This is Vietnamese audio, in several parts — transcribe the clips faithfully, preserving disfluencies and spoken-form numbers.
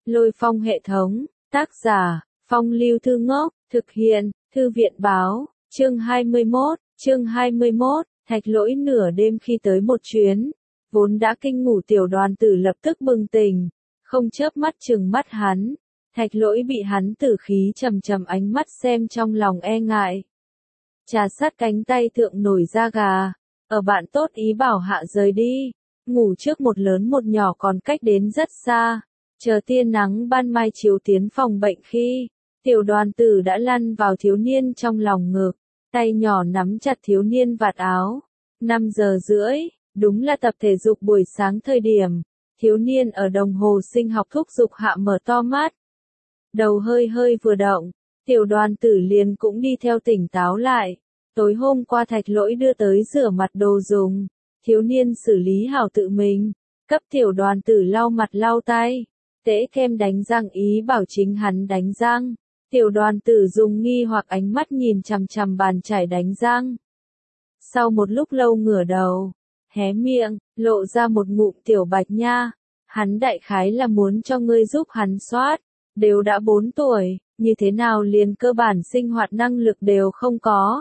Lôi Phong hệ thống, tác giả, Phong Lưu Thư Ngốc, thực hiện, Thư viện báo, chương hai mươi mốt, chương hai mươi mốt, Thạch Lỗi nửa đêm khi tới một chuyến, vốn đã kinh ngủ Tiểu Đoàn Tử lập tức bừng tỉnh, không chớp mắt trừng mắt hắn, Thạch Lỗi bị hắn tử khí trầm trầm ánh mắt xem trong lòng e ngại. Trà sát cánh tay thượng nổi da gà, ở bạn tốt ý bảo hạ rời đi, ngủ trước một lớn một nhỏ còn cách đến rất xa, chờ tia nắng ban mai chiếu tiến phòng bệnh khi, Tiểu Đoàn Tử đã lăn vào thiếu niên trong lòng ngực, tay nhỏ nắm chặt thiếu niên vạt áo. năm giờ rưỡi, đúng là tập thể dục buổi sáng thời điểm, thiếu niên ở đồng hồ sinh học thúc giục hạ mở to mắt. Đầu hơi hơi vừa động, Tiểu Đoàn Tử liền cũng đi theo tỉnh táo lại. Tối hôm qua Thạch Lỗi đưa tới rửa mặt đồ dùng, thiếu niên xử lý hảo tự mình, cấp Tiểu Đoàn Tử lau mặt lau tay, tễ kem đánh răng ý bảo chính hắn đánh răng. Tiểu Đoàn Tử dùng nghi hoặc ánh mắt nhìn chằm chằm bàn chải đánh răng. Sau một lúc lâu ngửa đầu, hé miệng, lộ ra một ngụm tiểu bạch nha, hắn đại khái là muốn cho ngươi giúp hắn soát, đều đã bốn tuổi, như thế nào liền cơ bản sinh hoạt năng lực đều không có.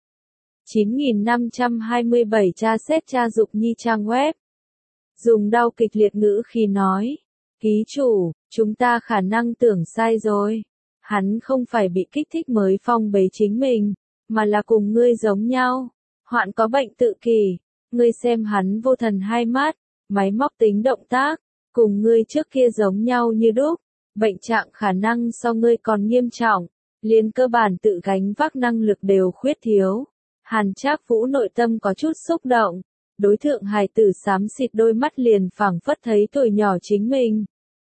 chín nghìn năm trăm hai mươi bảy tra xét tra dục nhi trang web. Dùng đau kịch liệt ngữ khi nói, ký chủ, chúng ta khả năng tưởng sai rồi. Hắn không phải bị kích thích mới phong bế chính mình, mà là cùng ngươi giống nhau. Hoạn có bệnh tự kỷ, ngươi xem hắn vô thần hai mắt, máy móc tính động tác, cùng ngươi trước kia giống nhau như đúc. Bệnh trạng khả năng so ngươi còn nghiêm trọng, liền cơ bản tự gánh vác năng lực đều khuyết thiếu. Hàn Trác Vũ nội tâm có chút xúc động, đối thượng hài tử xám xịt đôi mắt liền phảng phất thấy tuổi nhỏ chính mình.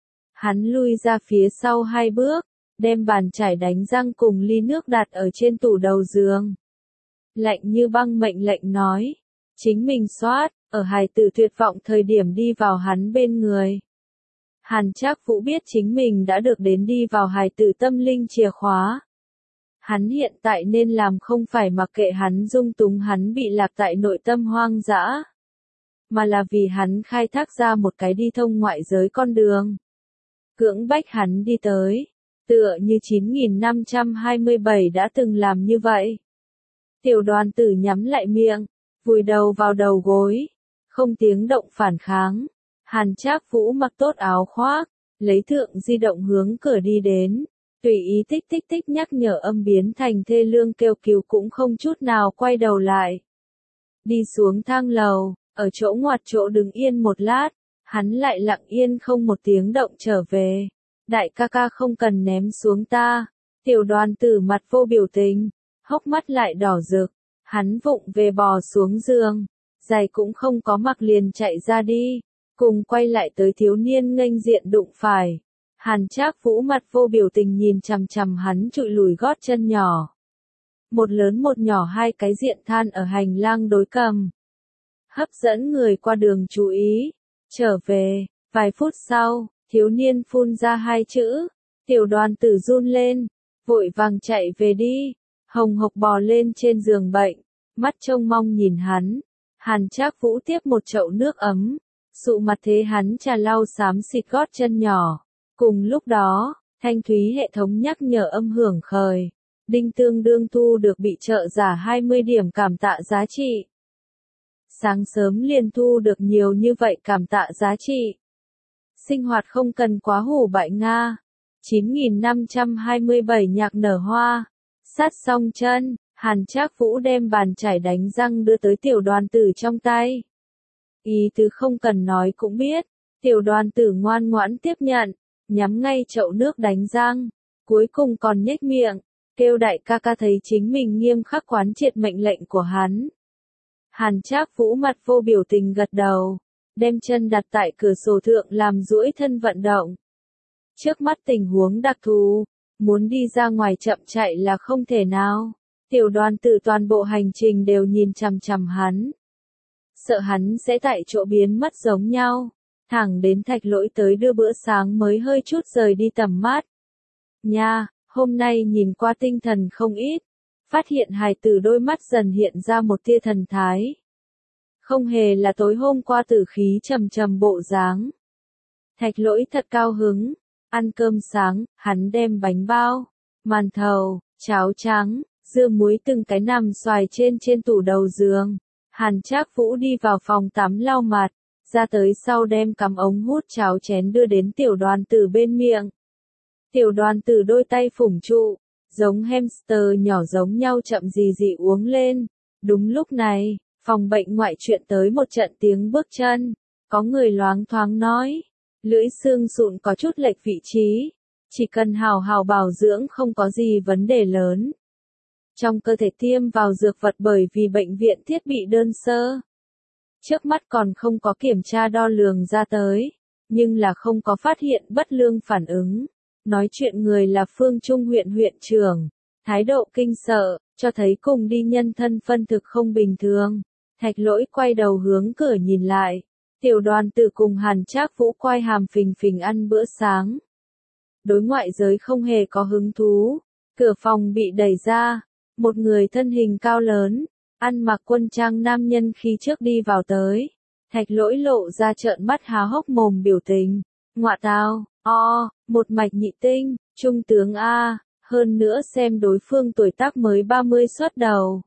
Hắn lui ra phía sau hai bước, đem bàn chải đánh răng cùng ly nước đặt ở trên tủ đầu giường. Lạnh như băng mệnh lệnh nói, chính mình soát, ở hài tử tuyệt vọng thời điểm đi vào hắn bên người. Hàn Trác Vũ biết chính mình đã được đến đi vào hài tử tâm linh chìa khóa. Hắn hiện tại nên làm không phải mặc kệ hắn dung túng hắn bị lạc tại nội tâm hoang dã, mà là vì hắn khai thác ra một cái đi thông ngoại giới con đường. Cưỡng bách hắn đi tới, tựa như chín nghìn năm trăm hai mươi bảy đã từng làm như vậy. Tiểu Đoàn Tử nhắm lại miệng, vùi đầu vào đầu gối, không tiếng động phản kháng. Hàn Trác Vũ mặc tốt áo khoác, lấy thượng di động hướng cửa đi đến, tùy ý tích tích tích nhắc nhở âm biến thành thê lương kêu cứu cũng không chút nào quay đầu lại. Đi xuống thang lầu, ở chỗ ngoặt chỗ đứng yên một lát, hắn lại lặng yên không một tiếng động trở về. Đại ca ca không cần ném xuống ta. Tiểu Đoàn Tử mặt vô biểu tình, hốc mắt lại đỏ rực, hắn vụng về bò xuống giường, giày cũng không có mặc liền chạy ra đi, cùng quay lại tới thiếu niên nghênh diện đụng phải. Hàn Trác Vũ mặt vô biểu tình nhìn chằm chằm hắn trụi lùi gót chân nhỏ. Một lớn một nhỏ hai cái diện than ở hành lang đối cầm. Hấp dẫn người qua đường chú ý. Trở về, vài phút sau, thiếu niên phun ra hai chữ. Tiểu Đoàn Tử run lên, vội vàng chạy về đi, hồng hộc bò lên trên giường bệnh, mắt trông mong nhìn hắn. Hàn Trác Vũ tiếp một chậu nước ấm, sụ mặt thế hắn trà lau xám xịt gót chân nhỏ. Cùng lúc đó, thanh thúy hệ thống nhắc nhở âm hưởng khởi. Đinh tương đương thu được bị trợ giả hai mươi điểm cảm tạ giá trị. Sáng sớm liền thu được nhiều như vậy cảm tạ giá trị. Sinh hoạt không cần quá hủ bại Nga. chín nghìn năm trăm hai mươi bảy nhạc nở hoa. Sát xong chân, Hàn Trác Vũ đem bàn chải đánh răng đưa tới Tiểu Đoàn Tử trong tay. Ý tứ không cần nói cũng biết. Tiểu Đoàn Tử ngoan ngoãn tiếp nhận, nhắm ngay chậu nước đánh răng, cuối cùng còn nhếch miệng, kêu đại ca ca thấy chính mình nghiêm khắc quán triệt mệnh lệnh của hắn. Hàn Trác Vũ mặt vô biểu tình gật đầu, đem chân đặt tại cửa sổ thượng làm duỗi thân vận động. Trước mắt tình huống đặc thù, muốn đi ra ngoài chậm chạy là không thể nào. Tiểu Đoàn Tử toàn bộ hành trình đều nhìn chằm chằm hắn, sợ hắn sẽ tại chỗ biến mất giống nhau. Thẳng đến Thạch Lỗi tới đưa bữa sáng mới hơi chút rời đi tầm mắt. Nha, hôm nay nhìn qua tinh thần không ít, phát hiện hài tử đôi mắt dần hiện ra một tia thần thái. Không hề là tối hôm qua tử khí trầm trầm bộ dáng. Thạch Lỗi thật cao hứng, Ăn cơm sáng, hắn đem bánh bao, màn thầu, cháo trắng, dưa muối từng cái nằm xoài trên trên tủ đầu giường. Hàn Trác Vũ đi vào phòng tắm lau mặt, ra tới sau đem cắm ống hút cháo chén đưa đến tiểu đoàn tử bên miệng. Tiểu đoàn tử đôi tay phủng trụ, giống hamster nhỏ giống nhau chậm gì gì uống lên. Đúng lúc này, phòng bệnh ngoại chuyện tới một trận tiếng bước chân, có người loáng thoáng nói, lưỡi xương sụn có chút lệch vị trí, chỉ cần hào hào bảo dưỡng không có gì vấn đề lớn. Trong cơ thể tiêm vào dược vật bởi vì bệnh viện thiết bị đơn sơ. Trước mắt còn không có kiểm tra đo lường ra tới, nhưng là không có phát hiện bất lương phản ứng. Nói chuyện người là Phương Trung huyện huyện trưởng, thái độ kinh sợ, cho thấy cùng đi nhân thân phân thực không bình thường. Thạch Lỗi quay đầu hướng cửa nhìn lại, tiểu đoàn tử cùng Hàn Trác Vũ quay hàm phình phình ăn bữa sáng. Đối ngoại giới không hề có hứng thú, cửa phòng bị đẩy ra, một người thân hình cao lớn, ăn mặc quân trang nam nhân khi trước đi vào tới. Thạch Lỗi lộ ra trợn mắt há hốc mồm biểu tình, ngọa tao, o, một mạch nhị tinh, trung tướng A, hơn nữa xem đối phương tuổi tác mới ba mươi xuất đầu.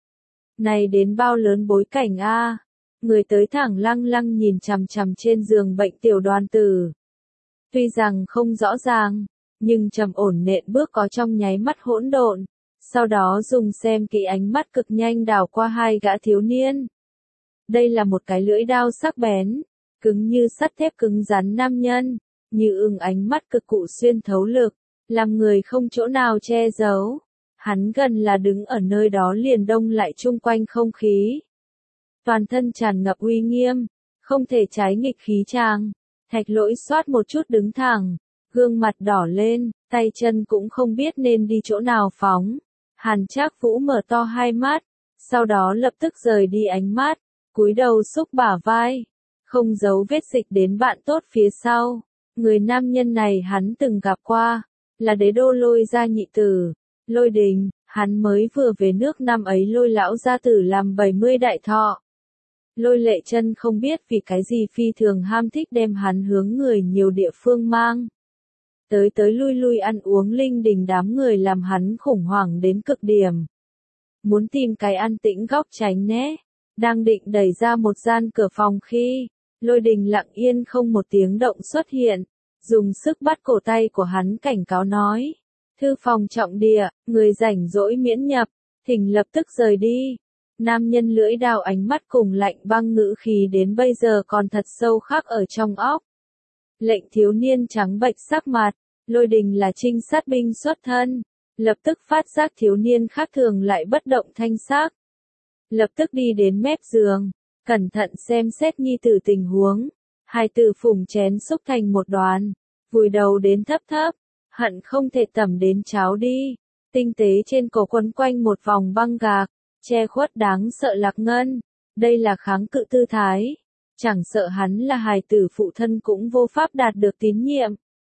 Này đến bao lớn bối cảnh A, người tới thẳng lăng lăng nhìn chằm chằm trên giường bệnh tiểu đoàn tử. Tuy rằng không rõ ràng, nhưng trầm ổn nện bước có trong nháy mắt hỗn độn, sau đó dùng xem kỹ ánh mắt cực nhanh đảo qua hai gã thiếu niên. Đây là một cái lưỡi đao sắc bén, cứng như sắt thép cứng rắn nam nhân, như ưng ánh mắt cực cụ xuyên thấu lực, làm người không chỗ nào che giấu. Hắn gần là đứng ở nơi đó liền đông lại chung quanh không khí. Toàn thân tràn ngập uy nghiêm, không thể trái nghịch khí chàng. Thạch Lỗi xoát một chút đứng thẳng, gương mặt đỏ lên, tay chân cũng không biết nên đi chỗ nào phóng. Hàn Trác Vũ mở to hai mắt, sau đó lập tức rời đi ánh mắt, cúi đầu xúc bả vai, không giấu vết dịch đến bạn tốt phía sau. Người nam nhân này hắn từng gặp qua, là đế đô Lôi gia nhị tử, Lôi Đình, hắn mới vừa về nước năm ấy Lôi lão gia tử làm bảy mươi đại thọ. Lôi Lệ Chân không biết vì cái gì phi thường ham thích đem hắn hướng người nhiều địa phương mang. Tới tới lui lui ăn uống linh đình đám người làm hắn khủng hoảng đến cực điểm. Muốn tìm cái an tĩnh góc tránh né, đang định đẩy ra một gian cửa phòng khi, Lôi Đình lặng yên không một tiếng động xuất hiện, dùng sức bắt cổ tay của hắn cảnh cáo nói. Thư phòng trọng địa, người rảnh rỗi miễn nhập, thỉnh lập tức rời đi. Nam nhân lưỡi đao ánh mắt cùng lạnh băng ngữ khí đến bây giờ còn thật sâu khắc ở trong óc. Lệnh thiếu niên trắng bệch sắc mặt, Lôi Đình là trinh sát binh xuất thân, lập tức phát giác thiếu niên khác thường lại bất động thanh sắc. Lập tức đi đến mép giường, cẩn thận xem xét nhi tử tình huống, hai tử phủng chén xúc thành một đoàn, vùi đầu đến thấp thấp, hận không thể tẩm đến cháo đi, tinh tế trên cổ quấn quanh một vòng băng gạc, che khuất đáng sợ lạc ngân, đây là kháng cự tư thái, chẳng sợ hắn là hài tử phụ thân cũng vô pháp đạt được tín nhiệm.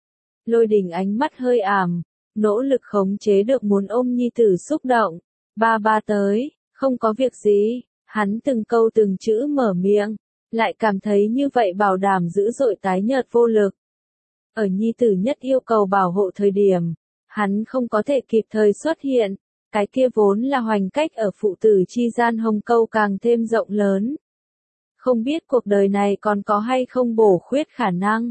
Lôi Đình ánh mắt hơi ảm, nỗ lực khống chế được muốn ôm nhi tử xúc động, ba ba tới, không có việc gì, hắn từng câu từng chữ mở miệng, lại cảm thấy như vậy bảo đảm dữ dội tái nhợt vô lực. Ở nhi tử nhất yêu cầu bảo hộ thời điểm, hắn không có thể kịp thời xuất hiện, cái kia vốn là hoành cách ở phụ tử chi gian hồng câu càng thêm rộng lớn. Không biết cuộc đời này còn có hay không bổ khuyết khả năng.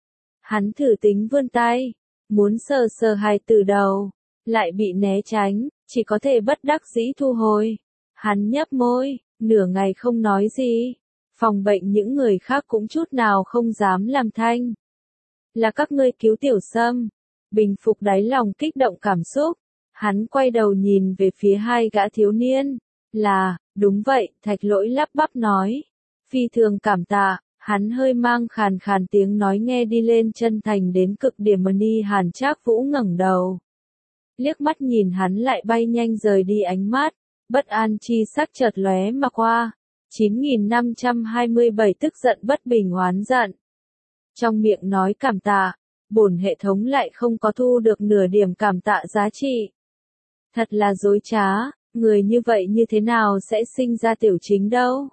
Hắn thử tính vươn tay, muốn sờ sờ hài tử đầu, lại bị né tránh, chỉ có thể bất đắc dĩ thu hồi. Hắn nhấp môi, nửa ngày không nói gì. Phòng bệnh những người khác cũng chút nào không dám làm thanh. Là các ngươi cứu tiểu Sâm. Bình phục đáy lòng kích động cảm xúc. Hắn quay đầu nhìn về phía hai gã thiếu niên. Là, đúng vậy, Thạch Lỗi lắp bắp nói. Phi thường cảm tạ, hắn hơi mang khàn khàn tiếng nói nghe đi lên chân thành đến cực điểm. Ni Hàn Trác Vũ ngẩng đầu. Liếc mắt nhìn hắn lại bay nhanh rời đi ánh mắt. Bất an chi sắc chợt lóe mà qua. chín nghìn năm trăm hai mươi bảy tức giận bất bình oán giận. Trong miệng nói cảm tạ, bổn hệ thống lại không có thu được nửa điểm cảm tạ giá trị. Thật là dối trá, người như vậy như thế nào sẽ sinh ra tiểu chính đâu?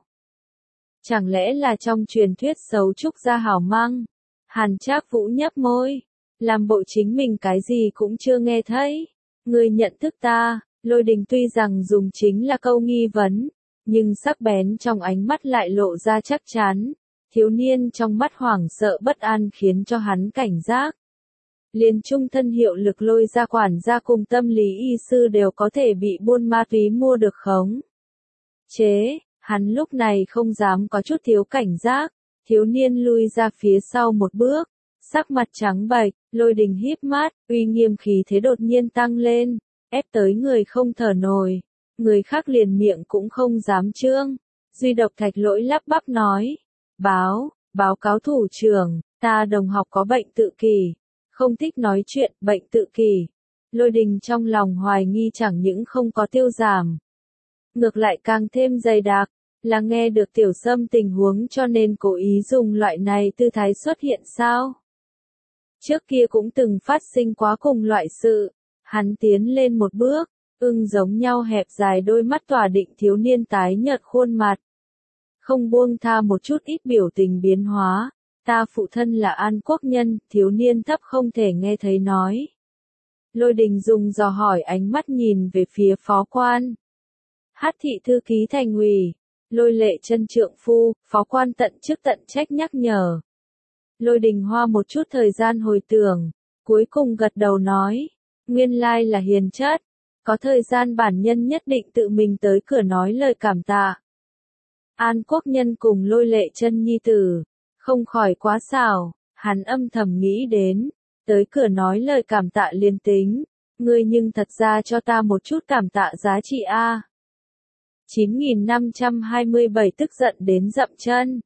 Chẳng lẽ là trong truyền thuyết xấu trúc gia hảo mang? Hàn Trác Vũ nhấp môi, làm bộ chính mình cái gì cũng chưa nghe thấy. Ngươi nhận thức ta, Lôi Đình tuy rằng dùng chính là câu nghi vấn, nhưng sắc bén trong ánh mắt lại lộ ra chắc chắn. Thiếu niên trong mắt hoảng sợ bất an khiến cho hắn cảnh giác. Liền trung thân hiệu lực Lôi gia quản gia cùng tâm lý y sư đều có thể bị buôn ma túy mua được khống chế, hắn lúc này không dám có chút thiếu cảnh giác. Thiếu niên lui ra phía sau một bước, sắc mặt trắng bệch. Lôi Đình híp mắt, uy nghiêm khí thế đột nhiên tăng lên, ép tới người không thở nổi, người khác liền miệng cũng không dám trương. Duy độc Thạch Lỗi lắp bắp nói, báo, báo cáo thủ trưởng, ta đồng học có bệnh tự kỷ, không thích nói chuyện, bệnh tự kỷ. Lôi Đình trong lòng hoài nghi chẳng những không có tiêu giảm, ngược lại càng thêm dày đặc, là nghe được Tiểu Sâm tình huống cho nên cố ý dùng loại này tư thái xuất hiện sao? Trước kia cũng từng phát sinh quá cùng loại sự. Hắn tiến lên một bước, ưng giống nhau hẹp dài đôi mắt tỏa định thiếu niên tái nhợt khuôn mặt. Không buông tha một chút ít biểu tình biến hóa, ta phụ thân là An Quốc nhân, thiếu niên thấp không thể nghe thấy nói. Lôi Đình dùng dò hỏi ánh mắt nhìn về phía phó quan. Hát thị thư ký thành ủy, Lôi Lệ Chân trượng phu, phó quan tận chức tận trách nhắc nhở. Lôi Đình hoa một chút thời gian hồi tưởng, cuối cùng gật đầu nói, nguyên lai là hiền chất, có thời gian bản nhân nhất định tự mình tới cửa nói lời cảm tạ. An Quốc nhân cùng Lôi Lệ Chân nhi tử, không khỏi quá xảo, hắn âm thầm nghĩ đến, tới cửa nói lời cảm tạ liền tính, ngươi nhưng thật ra cho ta một chút cảm tạ giá trị a. chín nghìn năm trăm hai mươi bảy tức giận đến dậm chân.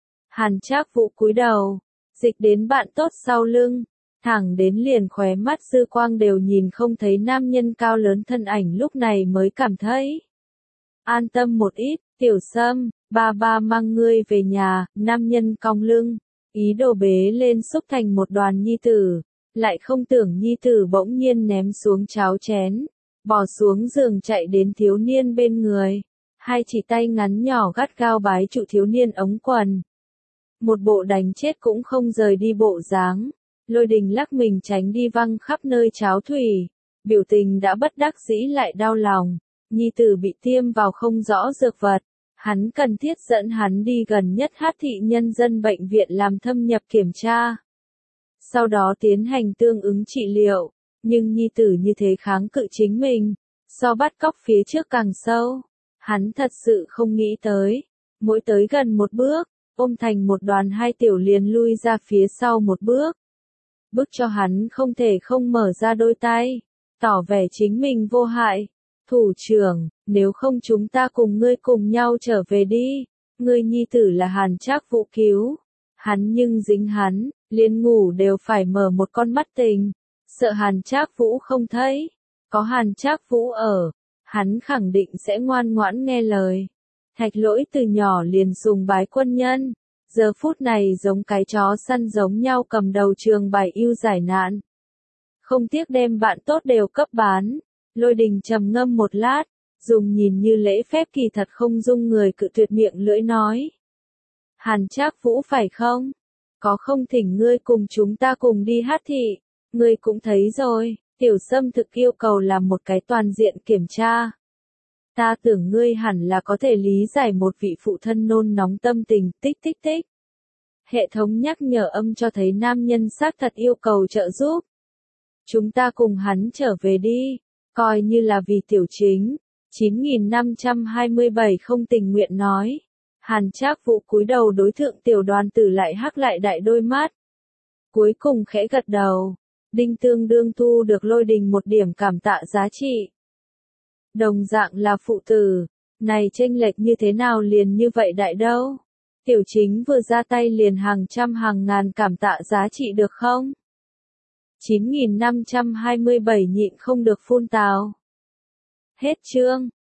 Hàn Trác Vũ cúi đầu, dịch đến bạn tốt sau lưng, thẳng đến liền khóe mắt dư quang đều nhìn không thấy nam nhân cao lớn thân ảnh lúc này mới cảm thấy an tâm một ít. Tiểu Sâm, ba ba mang ngươi về nhà. Nam nhân cong lưng, ý đồ bế lên xúc thành một đoàn nhi tử, lại không tưởng nhi tử bỗng nhiên ném xuống cháo chén, bò xuống giường chạy đến thiếu niên bên người, hai chỉ tay ngắn nhỏ gắt gao bái trụ thiếu niên ống quần. Một bộ đánh chết cũng không rời đi bộ dáng. Lôi Đình lắc mình tránh đi văng khắp nơi cháo thủy, biểu tình đã bất đắc dĩ lại đau lòng. Nhi tử bị tiêm vào không rõ dược vật, hắn cần thiết dẫn hắn đi gần nhất Hát thị nhân dân bệnh viện làm thâm nhập kiểm tra, sau đó tiến hành tương ứng trị liệu, nhưng nhi tử như thế kháng cự chính mình, so bắt cóc phía trước càng sâu. Hắn thật sự không nghĩ tới, mỗi tới gần một bước, ôm thành một đoàn hai tiểu liền lui ra phía sau một bước. Bức cho hắn không thể không mở ra đôi tay, tỏ vẻ chính mình vô hại. Thủ trưởng, nếu không chúng ta cùng ngươi cùng nhau trở về đi, ngươi nhi tử là Hàn Trác Vũ cứu. Hắn nhưng dính hắn, liền ngủ đều phải mở một con mắt tình, sợ Hàn Trác Vũ không thấy. Có Hàn Trác Vũ ở, hắn khẳng định sẽ ngoan ngoãn nghe lời. Thạch Lỗi từ nhỏ liền sùng bái quân nhân, giờ phút này giống cái chó săn giống nhau cầm đầu trường bài ưu giải nạn. Không tiếc đem bạn tốt đều cấp bán. Lôi Đình trầm ngâm một lát, dùng nhìn như lễ phép kỳ thật không dung người cự tuyệt miệng lưỡi nói. Hàn Trác Vũ phải không? Có không thỉnh ngươi cùng chúng ta cùng đi Hát thị, ngươi cũng thấy rồi, Tiểu Sâm thực yêu cầu làm một cái toàn diện kiểm tra. Ta tưởng ngươi hẳn là có thể lý giải một vị phụ thân nôn nóng tâm tình, tích tích tích. Hệ thống nhắc nhở âm cho thấy nam nhân xác thật yêu cầu trợ giúp. Chúng ta cùng hắn trở về đi, coi như là vì tiểu chính. chín nghìn năm trăm hai mươi bảy không tình nguyện nói. Hàn Trác Vũ cúi đầu đối thượng tiểu đoàn tử lại hắc lại đại đôi mắt. Cuối cùng khẽ gật đầu, đinh tương đương thu được Lôi Đình một điểm cảm tạ giá trị. Đồng dạng là phụ tử, này chênh lệch như thế nào liền như vậy đại đâu. Tiểu chính vừa ra tay liền hàng trăm hàng ngàn cảm tạ giá trị được không? chín nghìn năm trăm hai mươi bảy nhịn không được phun tào. Hết chương.